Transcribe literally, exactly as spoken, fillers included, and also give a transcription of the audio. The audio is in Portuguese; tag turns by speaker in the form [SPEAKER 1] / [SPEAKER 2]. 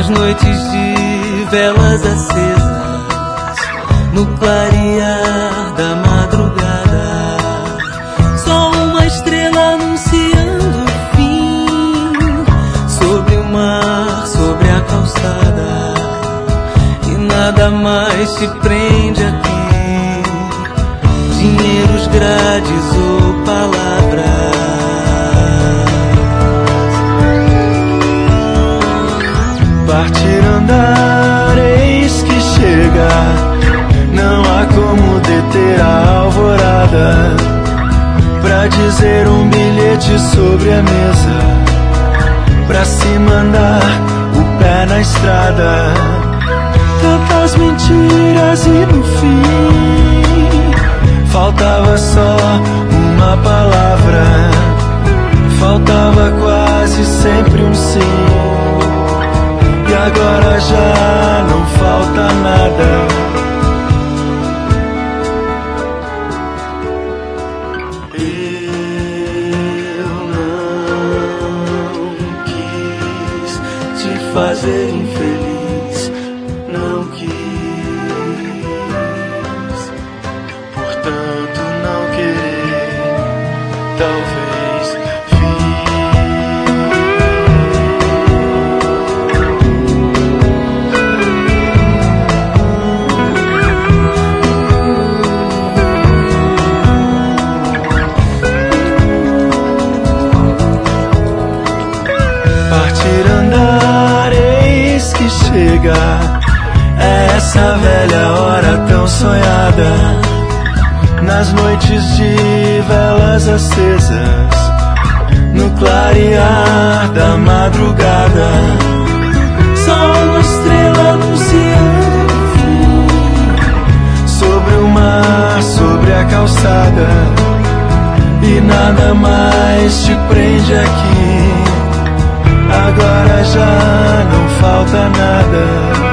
[SPEAKER 1] nas noites de velas acesas, no clarear da madrugada, só uma estrela anunciando o fim, sobre o mar, sobre a calçada, e nada mais te prende aqui, dinheiros, grades ou palavras.
[SPEAKER 2] Partir, andar, eis que chega, não há como deter a alvorada, pra dizer um bilhete sobre a mesa, pra se mandar o pé na estrada. Tantas mentiras e no fim faltava só uma palavra, faltava quase sempre um sim. E agora já não falta nada. Eu não quis te fazer infeliz, não quis, portanto não querer, talvez fiz. Partir, andar, eis que chega, é essa velha hora tão sonhada, nas noites de velas acesas, no clarear da madrugada, só uma estrela anunciando o fim, sobre o mar, sobre a calçada, e nada mais te prende aqui. Agora já não falta nada.